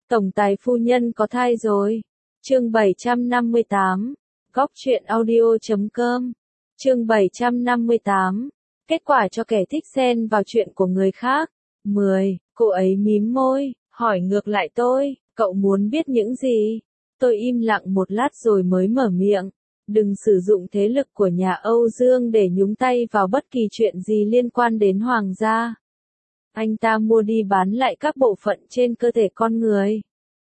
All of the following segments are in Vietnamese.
Tổng tài phu nhân có thai rồi. Chương 758. Góc truyện audio.com. Chương 758. Kết quả cho kẻ thích xen vào chuyện của người khác. 10. Cô ấy mím môi, hỏi ngược lại tôi, cậu muốn biết những gì? Tôi im lặng một lát rồi mới mở miệng. Đừng sử dụng thế lực của nhà Âu Dương để nhúng tay vào bất kỳ chuyện gì liên quan đến hoàng gia. Anh ta mua đi bán lại các bộ phận trên cơ thể con người.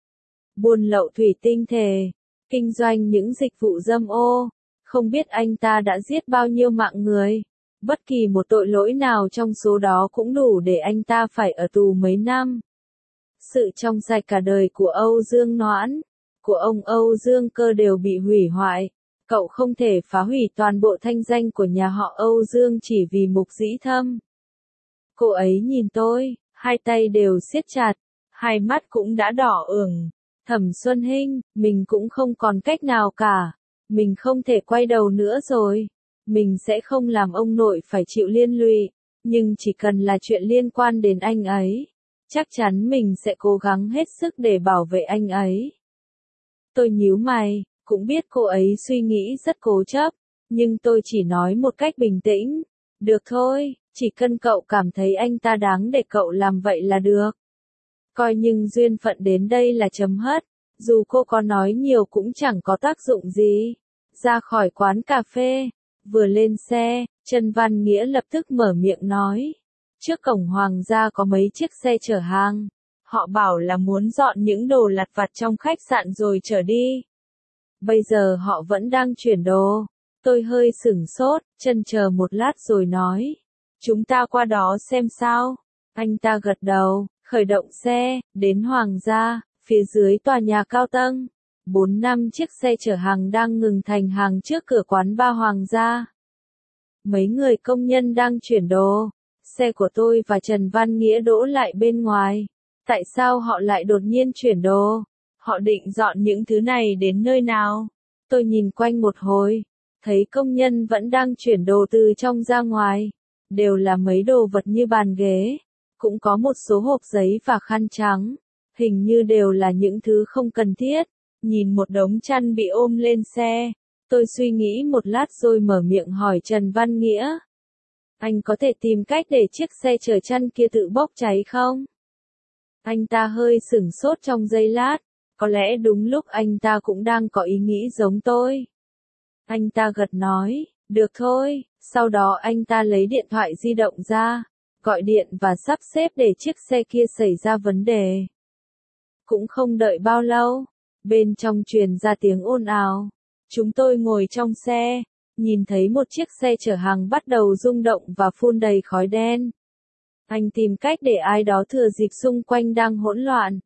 Buôn lậu thủy tinh thể, kinh doanh những dịch vụ dâm ô. Không biết anh ta đã giết bao nhiêu mạng người. Bất kỳ một tội lỗi nào trong số đó cũng đủ để anh ta phải ở tù mấy năm. Sự trong sạch cả đời của Âu Dương Noãn, của ông Âu Dương Cơ đều bị hủy hoại. Cậu không thể phá hủy toàn bộ thanh danh của nhà họ Âu Dương chỉ vì Mục Dĩ Thâm. Cô ấy nhìn tôi, hai tay đều siết chặt, hai mắt cũng đã đỏ ửng. Thẩm Xuân Hinh, mình cũng không còn cách nào cả. Mình không thể quay đầu nữa rồi. Mình sẽ không làm ông nội phải chịu liên lụy. Nhưng chỉ cần là chuyện liên quan đến anh ấy, chắc chắn mình sẽ cố gắng hết sức để bảo vệ anh ấy. Tôi nhíu mày, cũng biết cô ấy suy nghĩ rất cố chấp. Nhưng tôi chỉ nói một cách bình tĩnh. Được thôi, chỉ cần cậu cảm thấy anh ta đáng để cậu làm vậy là được. Coi như duyên phận đến đây là chấm hết. Dù cô có nói nhiều cũng chẳng có tác dụng gì. Ra khỏi quán cà phê, vừa lên xe, Trần Văn Nghĩa lập tức mở miệng nói. Trước cổng hoàng gia có mấy chiếc xe chở hàng. Họ bảo là muốn dọn những đồ lặt vặt trong khách sạn rồi chở đi. Bây giờ họ vẫn đang chuyển đồ. Tôi hơi sửng sốt, chần chờ một lát rồi nói. Chúng ta qua đó xem sao. Anh ta gật đầu, khởi động xe, đến hoàng gia, phía dưới tòa nhà cao tầng. 4-5 chiếc xe chở hàng đang ngừng thành hàng trước cửa quán ba hoàng gia. Mấy người công nhân đang chuyển đồ. Xe của tôi và Trần Văn Nghĩa đỗ lại bên ngoài. Tại sao họ lại đột nhiên chuyển đồ? Họ định dọn những thứ này đến nơi nào? Tôi nhìn quanh một hồi, thấy công nhân vẫn đang chuyển đồ từ trong ra ngoài. Đều là mấy đồ vật như bàn ghế. Cũng có một số hộp giấy và khăn trắng. Hình như đều là những thứ không cần thiết. Nhìn một đống chăn bị ôm lên xe. Tôi suy nghĩ một lát rồi mở miệng hỏi Trần Văn Nghĩa. Anh có thể tìm cách để chiếc xe chở chăn kia tự bốc cháy không? Anh ta hơi sửng sốt trong giây lát. Có lẽ đúng lúc anh ta cũng đang có ý nghĩ giống tôi. Anh ta gật nói, được thôi. Sau đó anh ta lấy điện thoại di động ra, gọi điện và sắp xếp để chiếc xe kia xảy ra vấn đề. Cũng không đợi bao lâu, bên trong truyền ra tiếng ồn ào. Chúng tôi ngồi trong xe, nhìn thấy một chiếc xe chở hàng bắt đầu rung động và phun đầy khói đen. Anh tìm cách để ai đó thừa dịp xung quanh đang hỗn loạn.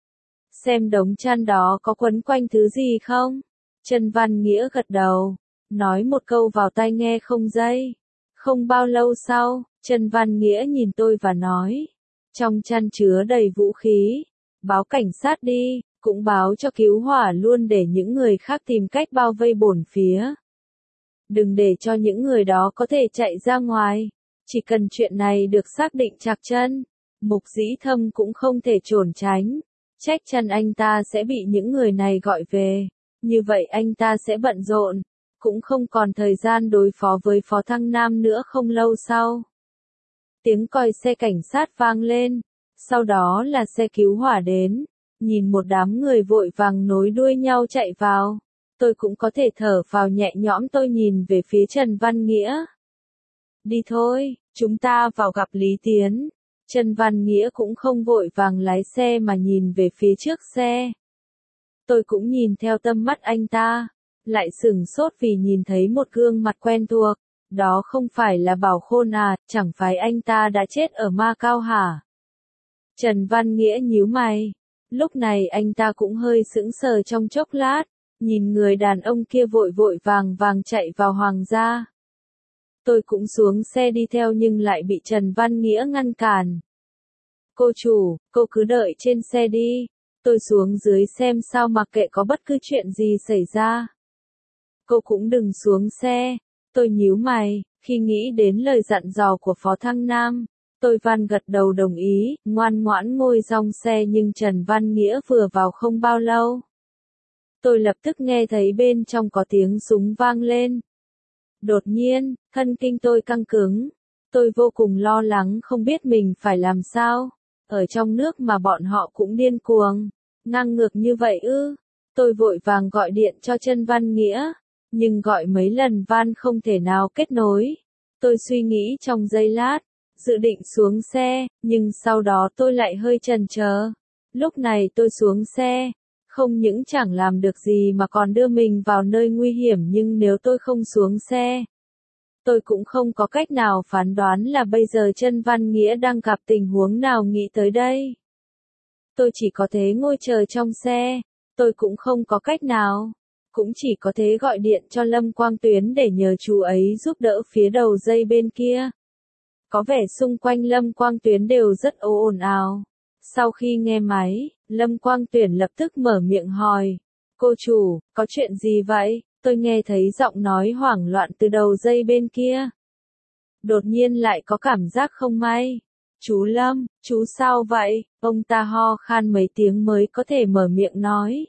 Xem đống chăn đó có quấn quanh thứ gì không? Trần Văn Nghĩa gật đầu, nói một câu vào tai nghe không dây. Không bao lâu sau, Trần Văn Nghĩa nhìn tôi và nói. Trong chăn chứa đầy vũ khí. Báo cảnh sát đi, cũng báo cho cứu hỏa luôn để những người khác tìm cách bao vây bổn phía. Đừng để cho những người đó có thể chạy ra ngoài. Chỉ cần chuyện này được xác định chặt chân, Mục Dĩ Thâm cũng không thể trốn tránh. Chắc chắn anh ta sẽ bị những người này gọi về. Như vậy anh ta sẽ bận rộn. Cũng không còn thời gian đối phó với Phó Thăng Nam nữa. Không lâu sau, tiếng còi xe cảnh sát vang lên. Sau đó là xe cứu hỏa đến. Nhìn một đám người vội vàng nối đuôi nhau chạy vào. Tôi cũng có thể thở phào nhẹ nhõm. Tôi nhìn về phía Trần Văn Nghĩa. Đi thôi, chúng ta vào gặp Lý Tiến. Trần Văn Nghĩa cũng không vội vàng lái xe mà nhìn về phía trước xe. Tôi cũng nhìn theo tâm mắt anh ta. Lại sửng sốt vì nhìn thấy một gương mặt quen thuộc. Đó không phải là Bảo Khôn à, chẳng phải anh ta đã chết ở Macau hả? Trần Văn Nghĩa nhíu mày. Lúc này anh ta cũng hơi sững sờ trong chốc lát. Nhìn người đàn ông kia vội vội vàng vàng chạy vào hoàng gia. Tôi cũng xuống xe đi theo nhưng lại bị Trần Văn Nghĩa ngăn cản. Cô chủ, cô cứ đợi trên xe đi. Tôi xuống dưới xem sao mặc kệ có bất cứ chuyện gì xảy ra. Cô cũng đừng xuống xe. Tôi nhíu mày, khi nghĩ đến lời dặn dò của Phó Thăng Nam. Tôi Văn gật đầu đồng ý, ngoan ngoãn ngồi trong xe nhưng Trần Văn Nghĩa vừa vào không bao lâu. Tôi lập tức nghe thấy bên trong có tiếng súng vang lên. Đột nhiên, thân kinh tôi căng cứng. Tôi vô cùng lo lắng không biết mình phải làm sao. Ở trong nước mà bọn họ cũng điên cuồng. Ngang ngược như vậy ư. Tôi vội vàng gọi điện cho Trần Văn Nghĩa. Nhưng gọi mấy lần van không thể nào kết nối. Tôi suy nghĩ trong giây lát. Dự định xuống xe, nhưng sau đó tôi lại hơi chần chờ. Lúc này tôi xuống xe. Không những chẳng làm được gì mà còn đưa mình vào nơi nguy hiểm, nhưng nếu tôi không xuống xe, tôi cũng không có cách nào phán đoán là bây giờ Trần Văn Nghĩa đang gặp tình huống nào, nghĩ tới đây. Tôi chỉ có thể ngồi chờ trong xe, tôi cũng không có cách nào, cũng chỉ có thể gọi điện cho Lâm Quang Tuyến để nhờ chú ấy giúp đỡ phía đầu dây bên kia. Có vẻ xung quanh Lâm Quang Tuyến đều rất ồn ào. Sau khi nghe máy, Lâm Quang Tuyển lập tức mở miệng hỏi. Cô chủ, có chuyện gì vậy? Tôi nghe thấy giọng nói hoảng loạn từ đầu dây bên kia. Đột nhiên lại có cảm giác không may. Chú Lâm, chú sao vậy? Ông ta ho khan mấy tiếng mới có thể mở miệng nói.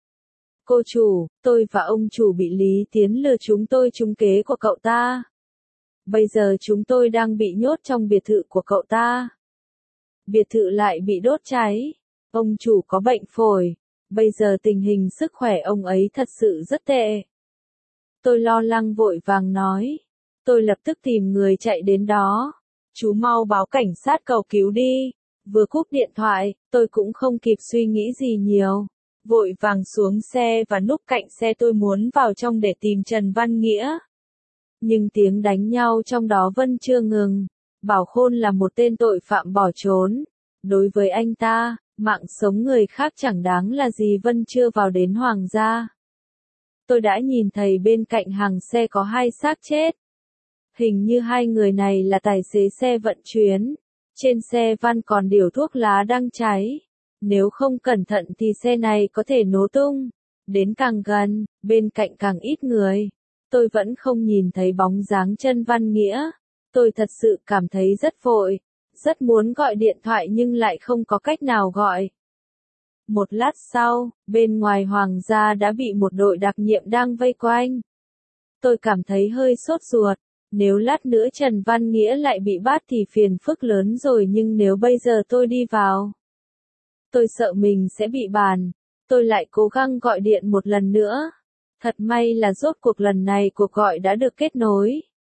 Cô chủ, tôi và ông chủ bị Lý Tiến lừa chúng tôi trúng kế của cậu ta. Bây giờ chúng tôi đang bị nhốt trong biệt thự của cậu ta. Biệt thự lại bị đốt cháy. Ông chủ có bệnh phổi. Bây giờ tình hình sức khỏe ông ấy thật sự rất tệ. Tôi lo lắng vội vàng nói. Tôi lập tức tìm người chạy đến đó. Chú mau báo cảnh sát cầu cứu đi. Vừa cúp điện thoại, tôi cũng không kịp suy nghĩ gì nhiều. Vội vàng xuống xe và núp cạnh xe, tôi muốn vào trong để tìm Trần Văn Nghĩa. Nhưng tiếng đánh nhau trong đó vẫn chưa ngừng. Bảo Khôn là một tên tội phạm bỏ trốn. Đối với anh ta, mạng sống người khác chẳng đáng là gì. Vân chưa vào đến Hoàng gia. Tôi đã nhìn thấy bên cạnh hàng xe có 2 xác chết. Hình như 2 người này là tài xế xe vận chuyển. Trên xe Văn còn điều thuốc lá đang cháy. Nếu không cẩn thận thì xe này có thể nổ tung. Đến càng gần, bên cạnh càng ít người. Tôi vẫn không nhìn thấy bóng dáng Trần Văn Nghĩa. Tôi thật sự cảm thấy rất vội. Rất muốn gọi điện thoại nhưng lại không có cách nào gọi. Một lát sau, bên ngoài Hoàng gia đã bị một đội đặc nhiệm đang vây quanh. Tôi cảm thấy hơi sốt ruột. Nếu lát nữa Trần Văn Nghĩa lại bị bắt thì phiền phức lớn rồi, nhưng nếu bây giờ tôi đi vào, tôi sợ mình sẽ bị bàn. Tôi lại cố gắng gọi điện một lần nữa. Thật may là rốt cuộc lần này cuộc gọi đã được kết nối.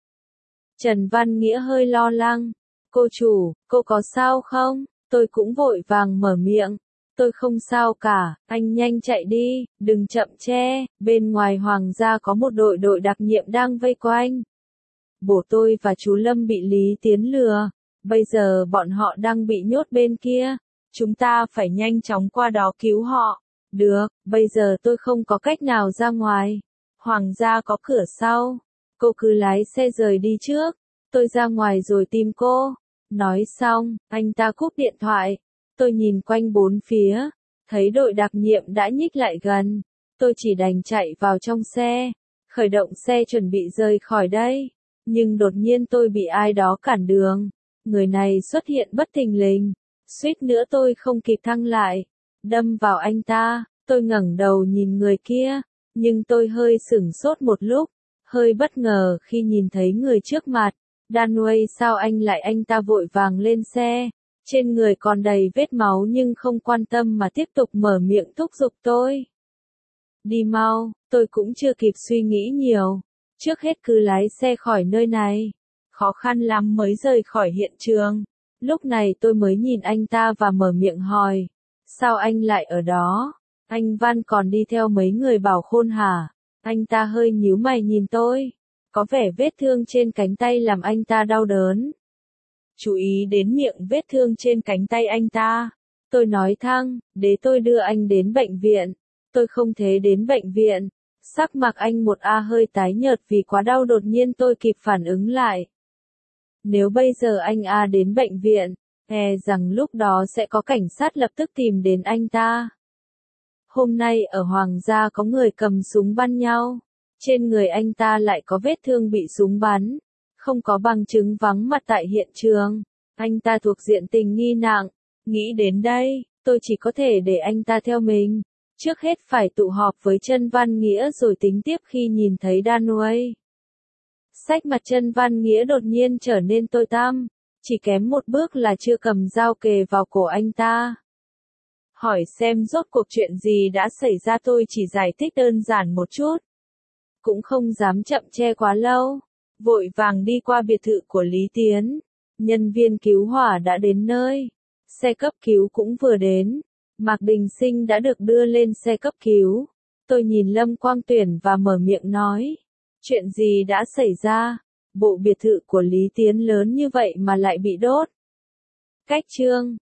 Trần Văn Nghĩa hơi lo lắng. Cô chủ, cô có sao không? Tôi cũng vội vàng mở miệng. Tôi không sao cả, anh nhanh chạy đi, đừng chậm che. Bên ngoài Hoàng gia có một đội đặc nhiệm đang vây quanh. Bố tôi và chú Lâm bị Lý Tiến lừa. Bây giờ bọn họ đang bị nhốt bên kia. Chúng ta phải nhanh chóng qua đó cứu họ. Được, bây giờ tôi không có cách nào ra ngoài. Hoàng gia có cửa sau. Cô cứ lái xe rời đi trước. Tôi ra ngoài rồi tìm cô. Nói xong, anh ta cúp điện thoại. Tôi nhìn quanh bốn phía. Thấy đội đặc nhiệm đã nhích lại gần. Tôi chỉ đành chạy vào trong xe. Khởi động xe chuẩn bị rời khỏi đây. Nhưng đột nhiên tôi bị ai đó cản đường. Người này xuất hiện bất thình lình. Suýt nữa tôi không kịp thăng lại. Đâm vào anh ta. Tôi ngẩng đầu nhìn người kia. Nhưng tôi hơi sửng sốt một lúc. Hơi bất ngờ khi nhìn thấy người trước mặt. Danway, sao anh ta vội vàng lên xe. Trên người còn đầy vết máu nhưng không quan tâm mà tiếp tục mở miệng thúc giục tôi. Đi mau, tôi cũng chưa kịp suy nghĩ nhiều. Trước hết cứ lái xe khỏi nơi này. Khó khăn lắm mới rời khỏi hiện trường. Lúc này tôi mới nhìn anh ta và mở miệng hỏi. Sao anh lại ở đó? Anh Văn còn đi theo mấy người Bảo Khôn hả? Anh ta hơi nhíu mày nhìn tôi. Có vẻ vết thương trên cánh tay làm anh ta đau đớn. Chú ý đến miệng vết thương trên cánh tay anh ta. Tôi nói thẳng, để tôi đưa anh đến bệnh viện. Tôi không thể đến bệnh viện. Sắc mặt anh một hơi tái nhợt vì quá đau, đột nhiên tôi kịp phản ứng lại. Nếu bây giờ anh đến bệnh viện, rằng lúc đó sẽ có cảnh sát lập tức tìm đến anh ta. Hôm nay ở Hoàng gia có người cầm súng bắn nhau. Trên người anh ta lại có vết thương bị súng bắn. Không có bằng chứng vắng mặt tại hiện trường. Anh ta thuộc diện tình nghi nặng. Nghĩ đến đây, tôi chỉ có thể để anh ta theo mình. Trước hết phải tụ họp với Chân Văn Nghĩa rồi tính tiếp khi nhìn thấy Danway. Sắc mặt Chân Văn Nghĩa đột nhiên trở nên tối tăm, chỉ kém một bước là chưa cầm dao kề vào cổ anh ta. Hỏi xem rốt cuộc chuyện gì đã xảy ra, tôi chỉ giải thích đơn giản một chút. Cũng không dám chậm trễ quá lâu, vội vàng đi qua biệt thự của Lý Tiến. Nhân viên cứu hỏa đã đến nơi, xe cấp cứu cũng vừa đến. Mạc Đình Sinh đã được đưa lên xe cấp cứu. Tôi nhìn Lâm Quang Tuyển và mở miệng nói. Chuyện gì đã xảy ra? Bộ biệt thự của Lý Tiến lớn như vậy mà lại bị đốt. Cách chương